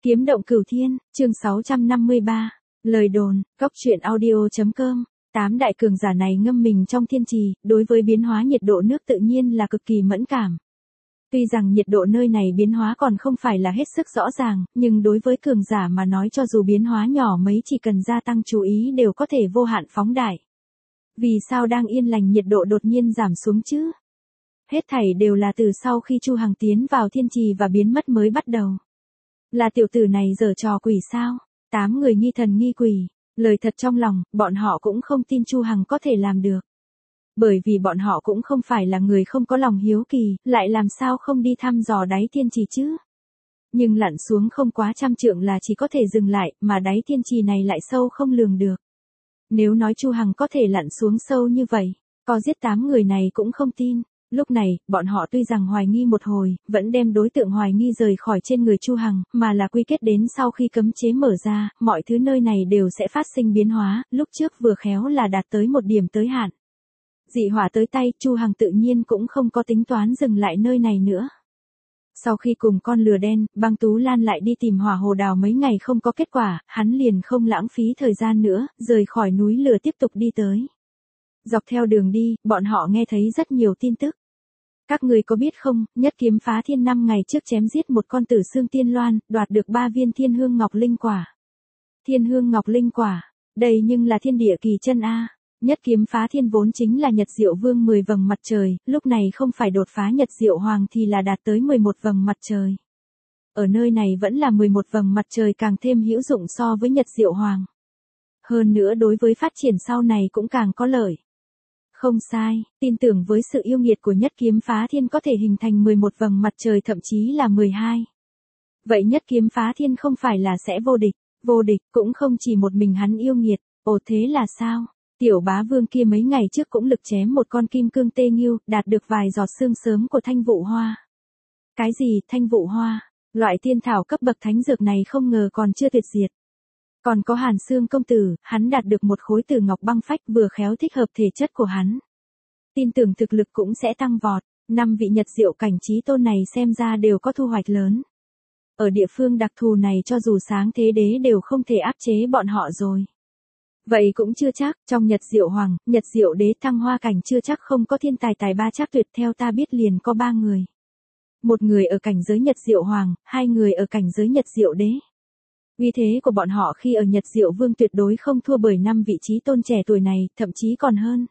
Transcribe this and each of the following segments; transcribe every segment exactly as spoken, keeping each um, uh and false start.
Kiếm động cửu thiên, chương sáu trăm năm mươi ba. Lời đồn, góc truyện audio.com. Tám đại cường giả này ngâm mình trong thiên trì, đối với biến hóa nhiệt độ nước tự nhiên là cực kỳ mẫn cảm. Tuy rằng nhiệt độ nơi này biến hóa còn không phải là hết sức rõ ràng, nhưng đối với cường giả mà nói cho dù biến hóa nhỏ mấy chỉ cần gia tăng chú ý đều có thể vô hạn phóng đại. Vì sao đang yên lành nhiệt độ đột nhiên giảm xuống chứ? Hết thảy đều là từ sau khi Chu Hằng tiến vào thiên trì và biến mất mới bắt đầu. Là tiểu tử này giở trò quỷ sao? Tám người nghi thần nghi quỷ, lời thật trong lòng, bọn họ cũng không tin Chu Hằng có thể làm được. Bởi vì bọn họ cũng không phải là người không có lòng hiếu kỳ, lại làm sao không đi thăm dò đáy thiên trì chứ? Nhưng lặn xuống không quá trăm trượng là chỉ có thể dừng lại, mà đáy thiên trì này lại sâu không lường được. Nếu nói Chu Hằng có thể lặn xuống sâu như vậy, có giết tám người này cũng không tin. Lúc này, bọn họ tuy rằng hoài nghi một hồi, vẫn đem đối tượng hoài nghi rời khỏi trên người Chu Hằng, mà là quy kết đến sau khi cấm chế mở ra, mọi thứ nơi này đều sẽ phát sinh biến hóa, lúc trước vừa khéo là đạt tới một điểm tới hạn. Dị hỏa tới tay, Chu Hằng tự nhiên cũng không có tính toán dừng lại nơi này nữa. Sau khi cùng con lừa đen, Băng Tú Lan lại đi tìm hỏa hồ đào mấy ngày không có kết quả, hắn liền không lãng phí thời gian nữa, rời khỏi núi lửa tiếp tục đi tới. Dọc theo đường đi, bọn họ nghe thấy rất nhiều tin tức. Các người có biết không, nhất kiếm phá thiên năm ngày trước chém giết một con tử xương tiên loan, đoạt được ba viên thiên hương ngọc linh quả. Thiên hương ngọc linh quả, đây nhưng là thiên địa kỳ chân a. Nhất kiếm phá thiên vốn chính là Nhật Diệu Vương mười vầng mặt trời, lúc này không phải đột phá Nhật Diệu Hoàng thì là đạt tới mười một vầng mặt trời. Ở nơi này vẫn là mười một vầng mặt trời càng thêm hữu dụng so với Nhật Diệu Hoàng. Hơn nữa đối với phát triển sau này cũng càng có lợi. Không sai, tin tưởng với sự yêu nghiệt của nhất kiếm phá thiên có thể hình thành mười một vầng mặt trời thậm chí là mười hai. Vậy nhất kiếm phá thiên không phải là sẽ vô địch, vô địch cũng không chỉ một mình hắn yêu nghiệt, ồ thế là sao? Tiểu bá vương kia mấy ngày trước cũng lực chém một con kim cương tê nghiêu, đạt được vài giọt xương sớm của thanh vụ hoa. Cái gì thanh vụ hoa? Loại tiên thảo cấp bậc thánh dược này không ngờ còn chưa tuyệt diệt. Còn có Hàn Xương công tử, hắn đạt được một khối tử ngọc băng phách vừa khéo thích hợp thể chất của hắn. Tin tưởng thực lực cũng sẽ tăng vọt, năm vị Nhật Diệu cảnh trí tôn này xem ra đều có thu hoạch lớn. Ở địa phương đặc thù này cho dù sáng thế đế đều không thể áp chế bọn họ rồi. Vậy cũng chưa chắc, trong Nhật Diệu Hoàng, Nhật Diệu đế thăng hoa cảnh chưa chắc không có thiên tài tài ba chắc tuyệt, theo ta biết liền có ba người. Một người ở cảnh giới Nhật Diệu Hoàng, hai người ở cảnh giới Nhật Diệu đế. Uy thế của bọn họ khi ở Nhật Diệu Vương tuyệt đối không thua bởi năm vị trí tôn trẻ tuổi này, thậm chí còn hơn.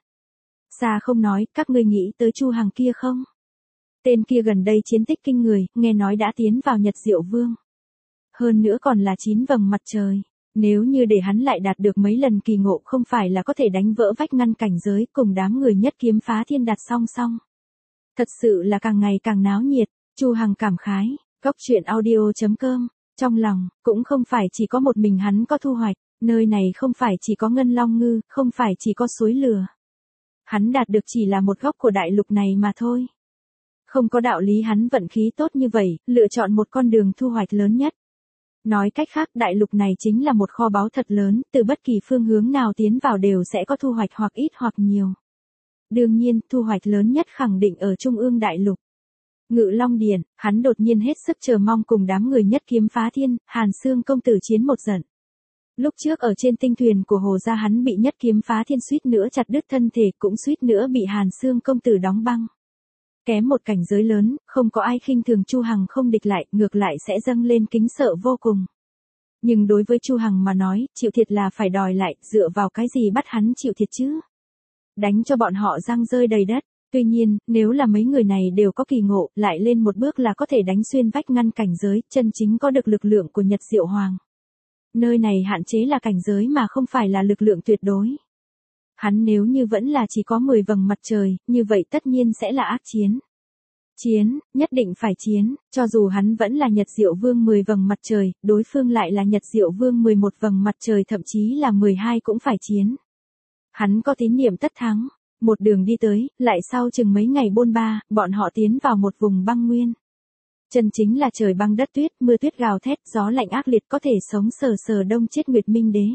Xa không nói, các ngươi nghĩ tới Chu Hằng kia không? Tên kia gần đây chiến tích kinh người, nghe nói đã tiến vào Nhật Diệu Vương. Hơn nữa còn là chín vầng mặt trời. Nếu như để hắn lại đạt được mấy lần kỳ ngộ không phải là có thể đánh vỡ vách ngăn cảnh giới cùng đám người nhất kiếm phá thiên đặt song song. Thật sự là càng ngày càng náo nhiệt, Chu Hằng cảm khái, góc truyện audio.com. Trong lòng, cũng không phải chỉ có một mình hắn có thu hoạch, nơi này không phải chỉ có ngân long ngư, không phải chỉ có suối lửa. Hắn đạt được chỉ là một góc của đại lục này mà thôi. Không có đạo lý hắn vận khí tốt như vậy, lựa chọn một con đường thu hoạch lớn nhất. Nói cách khác đại lục này chính là một kho báu thật lớn, từ bất kỳ phương hướng nào tiến vào đều sẽ có thu hoạch hoặc ít hoặc nhiều. Đương nhiên, thu hoạch lớn nhất khẳng định ở Trung ương đại lục. Ngự Long Điện, hắn đột nhiên hết sức chờ mong cùng đám người nhất kiếm phá thiên, Hàn Xương công tử chiến một trận. Lúc trước ở trên tinh thuyền của Hồ gia hắn bị nhất kiếm phá thiên suýt nữa chặt đứt thân thể, cũng suýt nữa bị Hàn Xương công tử đóng băng. Kém một cảnh giới lớn, không có ai khinh thường Chu Hằng không địch lại, ngược lại sẽ dâng lên kính sợ vô cùng. Nhưng đối với Chu Hằng mà nói, chịu thiệt là phải đòi lại, dựa vào cái gì bắt hắn chịu thiệt chứ? Đánh cho bọn họ răng rơi đầy đất. Tuy nhiên, nếu là mấy người này đều có kỳ ngộ, lại lên một bước là có thể đánh xuyên vách ngăn cảnh giới, chân chính có được lực lượng của Nhật Diệu Hoàng. Nơi này hạn chế là cảnh giới mà không phải là lực lượng tuyệt đối. Hắn nếu như vẫn là chỉ có mười vầng mặt trời, như vậy tất nhiên sẽ là ác chiến. Chiến, nhất định phải chiến, cho dù hắn vẫn là Nhật Diệu Vương mười vầng mặt trời, đối phương lại là Nhật Diệu Vương mười một vầng mặt trời thậm chí là mười hai cũng phải chiến. Hắn có tín niệm tất thắng. Một đường đi tới, lại sau chừng mấy ngày bôn ba, bọn họ tiến vào một vùng băng nguyên. Chân chính là trời băng đất tuyết, mưa tuyết gào thét, gió lạnh ác liệt có thể sống sờ sờ đông chết Nguyệt Minh Đế.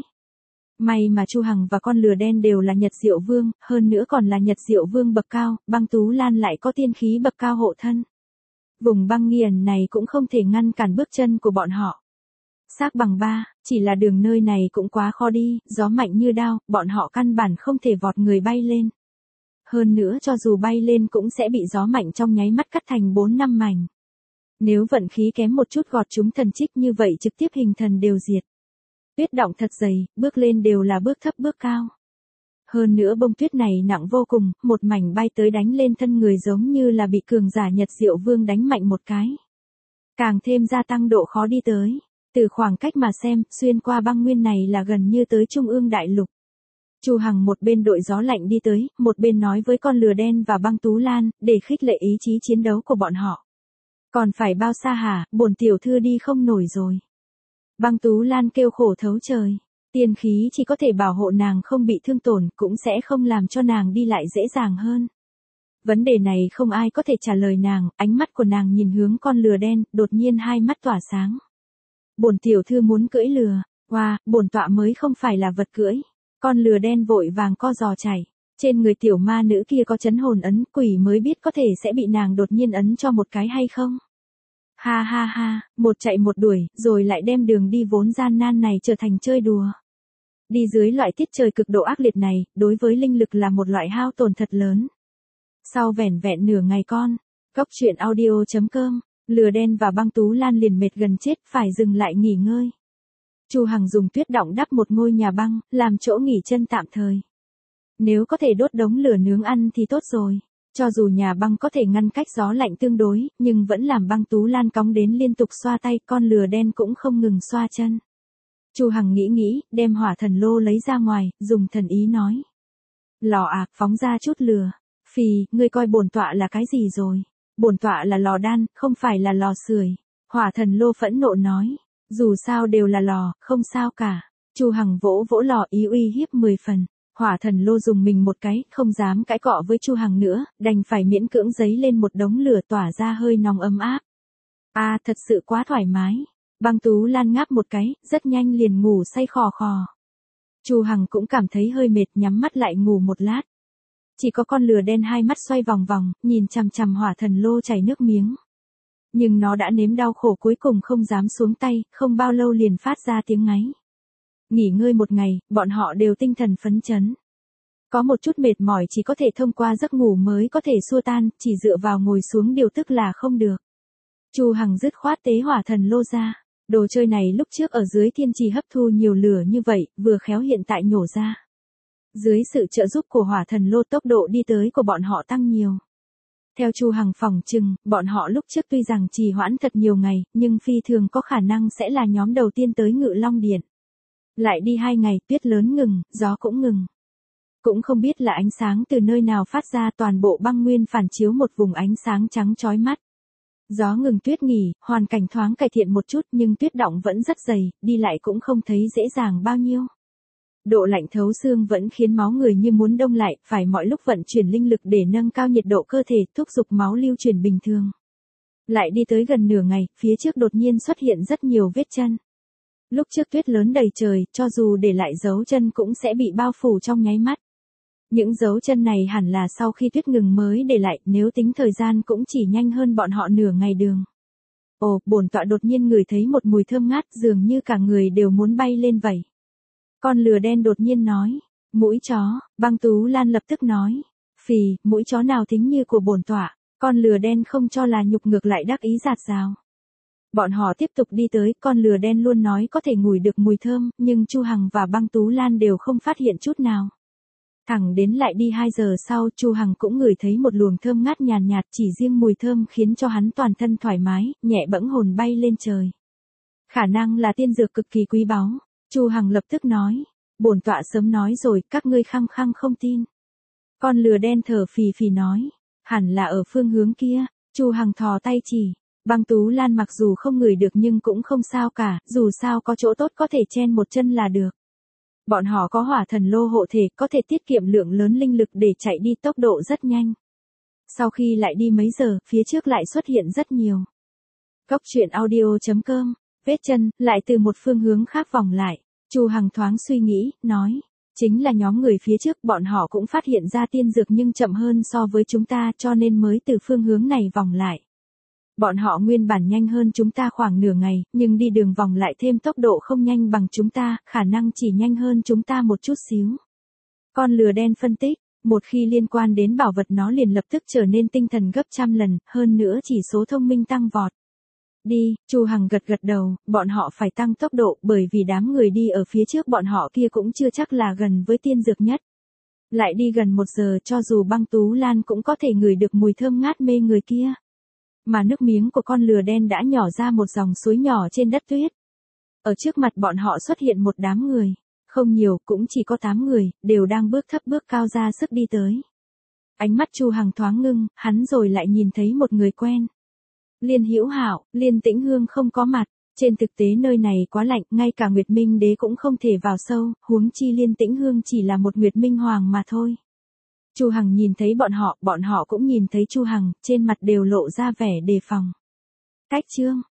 May mà Chu Hằng và con lừa đen đều là Nhật Diệu Vương, hơn nữa còn là Nhật Diệu Vương bậc cao, Băng Tú Lan lại có tiên khí bậc cao hộ thân. Vùng băng nghiền này cũng không thể ngăn cản bước chân của bọn họ. Xác bằng ba, chỉ là đường nơi này cũng quá khó đi, gió mạnh như đao, bọn họ căn bản không thể vọt người bay lên. Hơn nữa cho dù bay lên cũng sẽ bị gió mạnh trong nháy mắt cắt thành bốn năm mảnh. Nếu vận khí kém một chút gọt chúng thần trích như vậy trực tiếp hình thần đều diệt. Tuyết đọng thật dày, bước lên đều là bước thấp bước cao. Hơn nữa bông tuyết này nặng vô cùng, một mảnh bay tới đánh lên thân người giống như là bị cường giả Nhật Diệu Vương đánh mạnh một cái. Càng thêm gia tăng độ khó đi tới. Từ khoảng cách mà xem, xuyên qua băng nguyên này là gần như tới Trung ương Đại Lục. Chu Hằng một bên đội gió lạnh đi tới, một bên nói với con lừa đen và băng Tú Lan, để khích lệ ý chí chiến đấu của bọn họ. Còn phải bao xa hả, bổn tiểu thư đi không nổi rồi. Băng Tú Lan kêu khổ thấu trời. Tiên khí chỉ có thể bảo hộ nàng không bị thương tổn, cũng sẽ không làm cho nàng đi lại dễ dàng hơn. Vấn đề này không ai có thể trả lời nàng, ánh mắt của nàng nhìn hướng con lừa đen, đột nhiên hai mắt tỏa sáng. Bổn tiểu thư muốn cưỡi lừa, wow, bổn tọa mới không phải là vật cưỡi. Con lừa đen vội vàng co giò chạy. Trên người tiểu ma nữ kia có chấn hồn ấn, quỷ mới biết có thể sẽ bị nàng đột nhiên ấn cho một cái hay không. Ha ha ha, một chạy một đuổi, rồi lại đem đường đi vốn gian nan này trở thành chơi đùa. Đi dưới loại tiết trời cực độ ác liệt này, đối với linh lực là một loại hao tổn thật lớn. Sau vẻn vẹn nửa ngày con, Cốc truyện audio chấm com, lừa đen và băng Tú Lan liền mệt gần chết, phải dừng lại nghỉ ngơi. Chu Hằng dùng tuyết đọng đắp một ngôi nhà băng, làm chỗ nghỉ chân tạm thời. Nếu có thể đốt đống lửa nướng ăn thì tốt rồi. Cho dù nhà băng có thể ngăn cách gió lạnh tương đối, nhưng vẫn làm băng Tú Lan cóng đến liên tục xoa tay, con lừa đen cũng không ngừng xoa chân. Chu Hằng nghĩ nghĩ, đem hỏa thần lô lấy ra ngoài, dùng thần ý nói. Lò à, phóng ra chút lửa. Phì, ngươi coi bổn tọa là cái gì rồi? Bổn tọa là lò đan, không phải là lò sưởi. Hỏa thần lô phẫn nộ nói. Dù sao đều là lò, không sao cả. Chu Hằng vỗ vỗ lò ý uy hiếp mười phần. Hỏa thần lô dùng mình một cái, không dám cãi cọ với Chu Hằng nữa, đành phải miễn cưỡng giấy lên một đống lửa tỏa ra hơi nóng ấm áp. A à, thật sự quá thoải mái. Băng Tú Lan ngáp một cái, rất nhanh liền ngủ say khò khò. Chu Hằng cũng cảm thấy hơi mệt, nhắm mắt lại ngủ một lát. Chỉ có con lừa đen hai mắt xoay vòng vòng, nhìn chằm chằm hỏa thần lô chảy nước miếng. Nhưng nó đã nếm đau khổ cuối cùng không dám xuống tay, không bao lâu liền phát ra tiếng ngáy. Nghỉ ngơi một ngày, bọn họ đều tinh thần phấn chấn. Có một chút mệt mỏi chỉ có thể thông qua giấc ngủ mới có thể xua tan, chỉ dựa vào ngồi xuống điều tức là không được. Chu Hằng dứt khoát tế hỏa thần lô ra. Đồ chơi này lúc trước ở dưới thiên trì hấp thu nhiều lửa như vậy, vừa khéo hiện tại nhổ ra. Dưới sự trợ giúp của hỏa thần lô, tốc độ đi tới của bọn họ tăng nhiều. Theo Chu Hằng phỏng chừng, bọn họ lúc trước tuy rằng trì hoãn thật nhiều ngày, nhưng phi thường có khả năng sẽ là nhóm đầu tiên tới Ngự Long Điện. Lại đi hai ngày, tuyết lớn ngừng, gió cũng ngừng. Cũng không biết là ánh sáng từ nơi nào phát ra, toàn bộ băng nguyên phản chiếu một vùng ánh sáng trắng chói mắt. Gió ngừng tuyết nghỉ, hoàn cảnh thoáng cải thiện một chút nhưng tuyết đọng vẫn rất dày, đi lại cũng không thấy dễ dàng bao nhiêu. Độ lạnh thấu xương vẫn khiến máu người như muốn đông lại, phải mọi lúc vận chuyển linh lực để nâng cao nhiệt độ cơ thể, thúc giục máu lưu chuyển bình thường. Lại đi tới gần nửa ngày, phía trước đột nhiên xuất hiện rất nhiều vết chân. Lúc trước tuyết lớn đầy trời, cho dù để lại dấu chân cũng sẽ bị bao phủ trong nháy mắt. Những dấu chân này hẳn là sau khi tuyết ngừng mới để lại, nếu tính thời gian cũng chỉ nhanh hơn bọn họ nửa ngày đường. Ồ, bổn tọa đột nhiên ngửi thấy một mùi thơm ngát, dường như cả người đều muốn bay lên vậy. Con lừa đen đột nhiên nói. Mũi chó, băng Tú Lan lập tức nói. Phì, mũi chó nào thính như của bổn tọa. Con lừa đen không cho là nhục, ngược lại đắc ý giạt rào. Bọn họ tiếp tục đi tới, con lừa đen luôn nói có thể ngửi được mùi thơm, nhưng Chu Hằng và băng Tú Lan đều không phát hiện chút nào. Thẳng đến lại đi hai giờ sau, Chu Hằng cũng ngửi thấy một luồng thơm ngát nhàn nhạt, chỉ riêng mùi thơm khiến cho hắn toàn thân thoải mái, nhẹ bẫng hồn bay lên trời. Khả năng là tiên dược cực kỳ quý báu. Chu Hằng lập tức nói, bổn tọa sớm nói rồi, các ngươi khăng khăng không tin. Con lừa đen thở phì phì nói, hẳn là ở phương hướng kia. Chu Hằng thò tay chỉ, băng Tú Lan mặc dù không ngửi được nhưng cũng không sao cả, dù sao có chỗ tốt có thể chen một chân là được. Bọn họ có hỏa thần lô hộ thể, có thể tiết kiệm lượng lớn linh lực để chạy đi, tốc độ rất nhanh. Sau khi lại đi mấy giờ, phía trước lại xuất hiện rất nhiều. Cốc truyện audio chấm com, vết chân, lại từ một phương hướng khác vòng lại. Chu Hằng thoáng suy nghĩ, nói, chính là nhóm người phía trước, bọn họ cũng phát hiện ra tiên dược nhưng chậm hơn so với chúng ta, cho nên mới từ phương hướng này vòng lại. Bọn họ nguyên bản nhanh hơn chúng ta khoảng nửa ngày, nhưng đi đường vòng lại thêm tốc độ không nhanh bằng chúng ta, khả năng chỉ nhanh hơn chúng ta một chút xíu. Con lừa đen phân tích, một khi liên quan đến bảo vật nó liền lập tức trở nên tinh thần gấp trăm lần, hơn nữa chỉ số thông minh tăng vọt. Đi, Chu Hằng gật gật đầu, bọn họ phải tăng tốc độ bởi vì đám người đi ở phía trước bọn họ kia cũng chưa chắc là gần với tiên dược nhất. Lại đi gần một giờ cho dù Băng Tú Lan cũng có thể ngửi được mùi thơm ngát mê người kia. Mà nước miếng của con lừa đen đã nhỏ ra một dòng suối nhỏ trên đất tuyết. Ở trước mặt bọn họ xuất hiện một đám người. Không nhiều, cũng chỉ có tám người, đều đang bước thấp bước cao ra sức đi tới. Ánh mắt Chu Hằng thoáng ngưng, hắn rồi lại nhìn thấy một người quen. Liên Hữu Hạo, Liên Tĩnh Hương không có mặt, trên thực tế nơi này quá lạnh, ngay cả Nguyệt Minh Đế cũng không thể vào sâu, huống chi Liên Tĩnh Hương chỉ là một Nguyệt Minh Hoàng mà thôi. Chu Hằng nhìn thấy bọn họ, bọn họ cũng nhìn thấy Chu Hằng, trên mặt đều lộ ra vẻ đề phòng. Cách chương